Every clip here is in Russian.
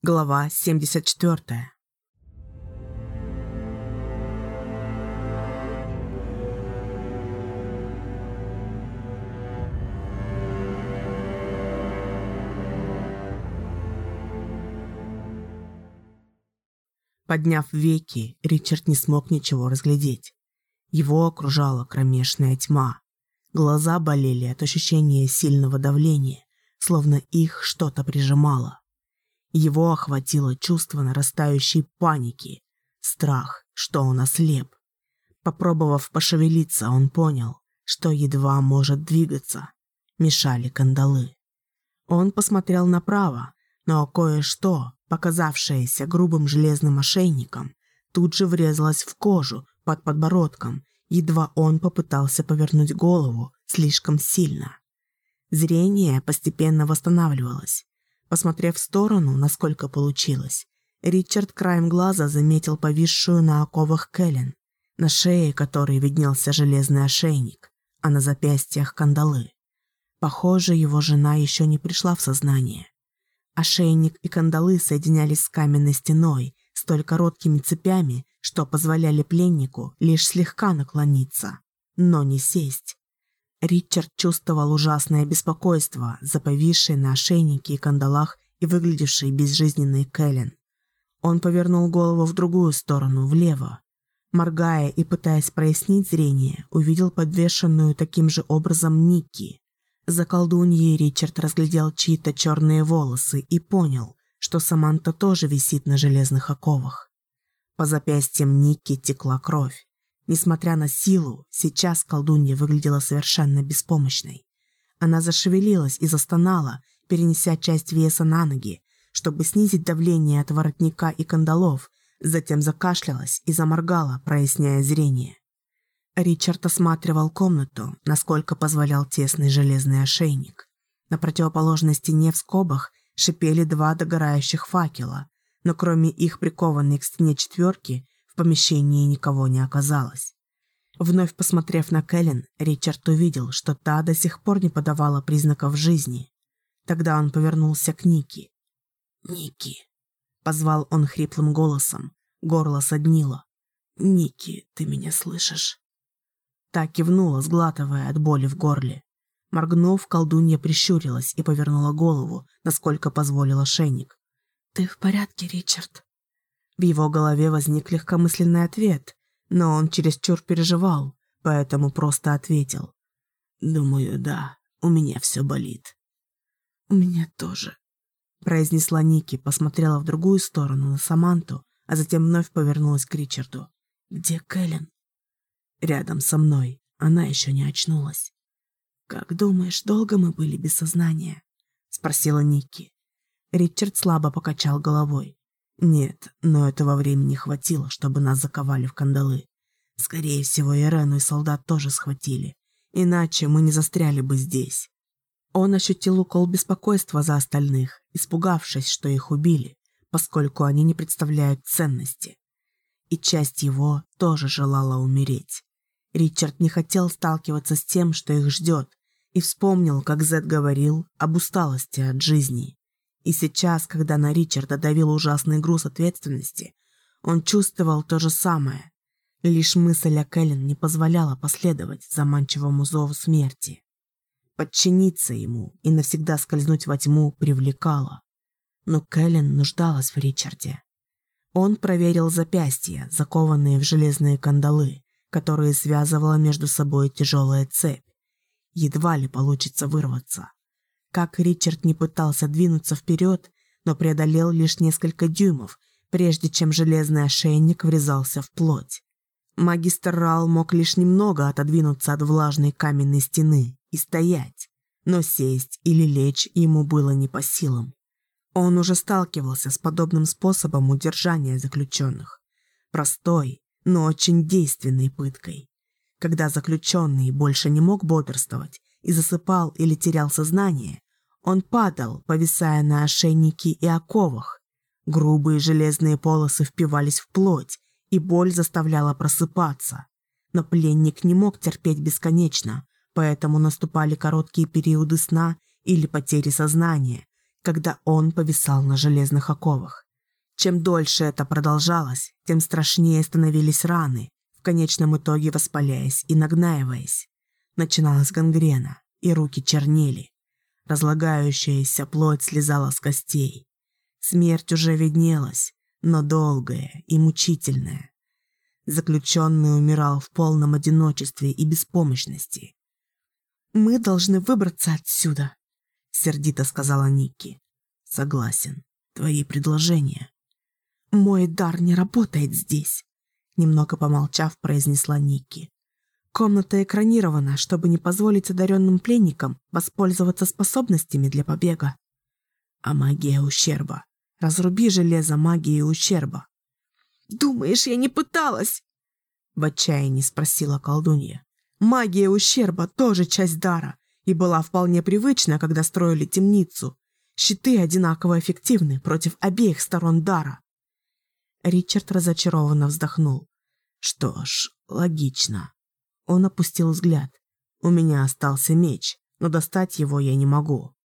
Глава 74. Подняв веки, Ричард не смог ничего разглядеть. Его окружала кромешная тьма. Глаза болели от ощущения сильного давления, словно их что-то прижимало. Его охватило чувство нарастающей паники, страх, что он ослеп. Попробовав пошевелиться, он понял, что едва может двигаться. Мешали кандалы. Он посмотрел направо, но кое-что, показавшееся грубым железным ошейником, тут же врезалось в кожу под подбородком, едва он попытался повернуть голову слишком сильно. Зрение постепенно восстанавливалось. Посмотрев в сторону, насколько получилось, Ричард краем глаза заметил повисшую на оковах Кэлен, на шее которой виднелся железный ошейник, а на запястьях кандалы. Похоже, его жена еще не пришла в сознание. Ошейник и кандалы соединялись с каменной стеной столь короткими цепями, что позволяли пленнику лишь слегка наклониться, но не сесть. Ричард чувствовал ужасное беспокойство за повисшей на ошейнике и кандалах и выглядевшей безжизненной Кэлен. Он повернул голову в другую сторону, влево. Моргая и пытаясь прояснить зрение, увидел подвешенную таким же образом Никки. За колдуньей Ричард разглядел чьи-то черные волосы и понял, что Саманта тоже висит на железных оковах. По запястьям Никки текла кровь. Несмотря на силу, сейчас колдунья выглядела совершенно беспомощной. Она зашевелилась и застонала, перенеся часть веса на ноги, чтобы снизить давление от воротника и кандалов, затем закашлялась и заморгала, проясняя зрение. Ричард осматривал комнату, насколько позволял тесный железный ошейник. На противоположной стене в скобах шипели два догорающих факела, но кроме их прикованной к стене четверки, в помещении никого не оказалось. Вновь посмотрев на Кэлен, Ричард увидел, что та до сих пор не подавала признаков жизни. Тогда он повернулся к Никки. «Никки!» — позвал он хриплым голосом. Горло соднило. «Никки, ты меня слышишь?» Та кивнула, сглатывая от боли в горле. Моргнув, колдунья прищурилась и повернула голову, насколько позволил ошейник. «Ты в порядке, Ричард?» В его голове возник легкомысленный ответ, но он чересчур переживал, поэтому просто ответил. «Думаю, да, у меня все болит». «У меня тоже», — произнесла Никки, посмотрела в другую сторону на Саманту, а затем вновь повернулась к Ричарду. «Где Кэлен?» «Рядом со мной, она еще не очнулась». «Как думаешь, долго мы были без сознания?» — спросила Никки. Ричард слабо покачал головой. «Нет, но этого времени хватило, чтобы нас заковали в кандалы. Скорее всего, Ирену и солдат тоже схватили, иначе мы не застряли бы здесь». Он ощутил укол беспокойства за остальных, испугавшись, что их убили, поскольку они не представляют ценности. И часть его тоже желала умереть. Ричард не хотел сталкиваться с тем, что их ждет, и вспомнил, как Зед говорил об усталости от жизни. И сейчас, когда на Ричарда давил ужасный груз ответственности, он чувствовал то же самое. Лишь мысль о Кэлен не позволяла последовать заманчивому зову смерти. Подчиниться ему и навсегда скользнуть во тьму привлекало. Но Кэлен нуждалась в Ричарде. Он проверил запястья, закованные в железные кандалы, которые связывала между собой тяжелая цепь. Едва ли получится вырваться. Как Ричард не пытался двинуться вперед, но преодолел лишь несколько дюймов, прежде чем железный ошейник врезался в плоть. Магистр Рал мог лишь немного отодвинуться от влажной каменной стены и стоять, но сесть или лечь ему было не по силам. Он уже сталкивался с подобным способом удержания заключенных. Простой, но очень действенной пыткой. Когда заключенный больше не мог бодрствовать и засыпал или терял сознание, он падал, повисая на ошейнике и оковах. Грубые железные полосы впивались в плоть, и боль заставляла просыпаться. Но пленник не мог терпеть бесконечно, поэтому наступали короткие периоды сна или потери сознания, когда он повисал на железных оковах. Чем дольше это продолжалось, тем страшнее становились раны, в конечном итоге воспаляясь и нагнаиваясь. Начиналась гангрена, и руки чернели. Разлагающаяся плоть слезала с костей. Смерть уже виднелась, но долгая и мучительная. Заключенный умирал в полном одиночестве и беспомощности. «Мы должны выбраться отсюда», — сердито сказала Никки. «Согласен. Твои предложения». «Мой дар не работает здесь», — немного помолчав, произнесла Никки. «Комната экранирована, чтобы не позволить одаренным пленникам воспользоваться способностями для побега». «А магия ущерба? Разруби железо магии ущерба». «Думаешь, я не пыталась?» — в отчаянии спросила колдунья. «Магия ущерба тоже часть дара и была вполне привычна, когда строили темницу. Щиты одинаково эффективны против обеих сторон дара». Ричард разочарованно вздохнул. «Что ж, логично». Он опустил взгляд. «У меня остался меч, но достать его я не могу».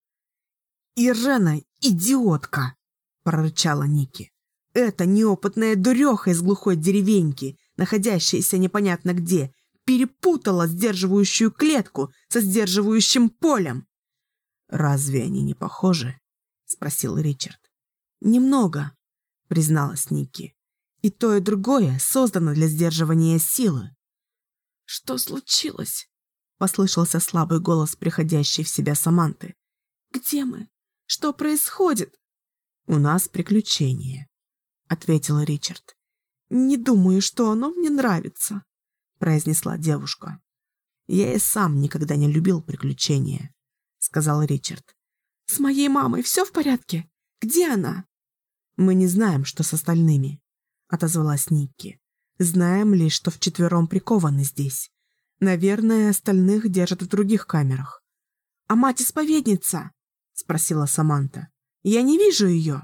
«Ирена, идиотка!» — прорычала Никки. «Эта неопытная дуреха из глухой деревеньки, находящаяся непонятно где, перепутала сдерживающую клетку со сдерживающим полем». «Разве они не похожи?» — спросил Ричард. «Немного», — призналась Никки. «И то, и другое создано для сдерживания силы». «Что случилось?» — послышался слабый голос приходящей в себя Саманты. «Где мы? Что происходит?» «У нас приключение», — ответил Ричард. «Не думаю, что оно мне нравится», — произнесла девушка. «Я и сам никогда не любил приключения», — сказал Ричард. «С моей мамой все в порядке? Где она?» «Мы не знаем, что с остальными», — отозвалась Никки. «Знаем лишь, что вчетвером прикованы здесь. Наверное, остальных держат в других камерах». «А мать-исповедница?» — спросила Саманта. «Я не вижу ее».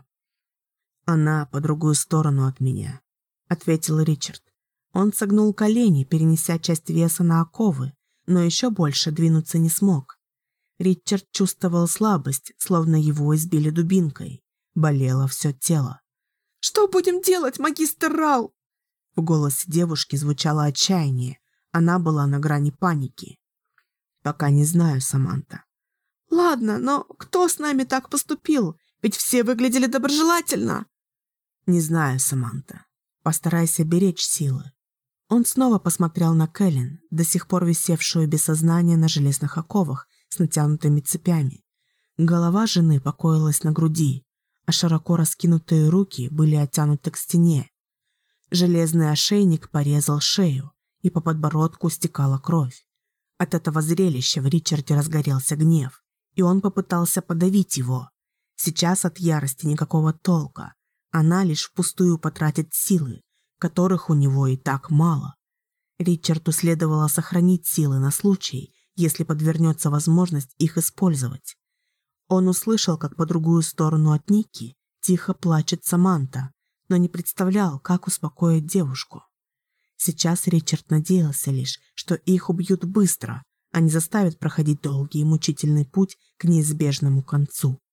«Она по другую сторону от меня», — ответил Ричард. Он согнул колени, перенеся часть веса на оковы, но еще больше двинуться не смог. Ричард чувствовал слабость, словно его избили дубинкой. Болело все тело. «Что будем делать, магистр Рау?» В голосе девушки звучало отчаяние. Она была на грани паники. «Пока не знаю, Саманта». «Ладно, но кто с нами так поступил? Ведь все выглядели доброжелательно». «Не знаю, Саманта. Постарайся беречь силы». Он снова посмотрел на Кэлен, до сих пор висевшую без сознания на железных оковах с натянутыми цепями. Голова жены покоилась на груди, а широко раскинутые руки были оттянуты к стене. Железный ошейник порезал шею, и по подбородку стекала кровь. От этого зрелища в Ричарде разгорелся гнев, и он попытался подавить его. Сейчас от ярости никакого толка, она лишь впустую потратит силы, которых у него и так мало. Ричарду следовало сохранить силы на случай, если подвернется возможность их использовать. Он услышал, как по другую сторону от Никки тихо плачет Саманта, но не представлял, как успокоить девушку. Сейчас Ричард надеялся лишь, что их убьют быстро, а не заставят проходить долгий и мучительный путь к неизбежному концу.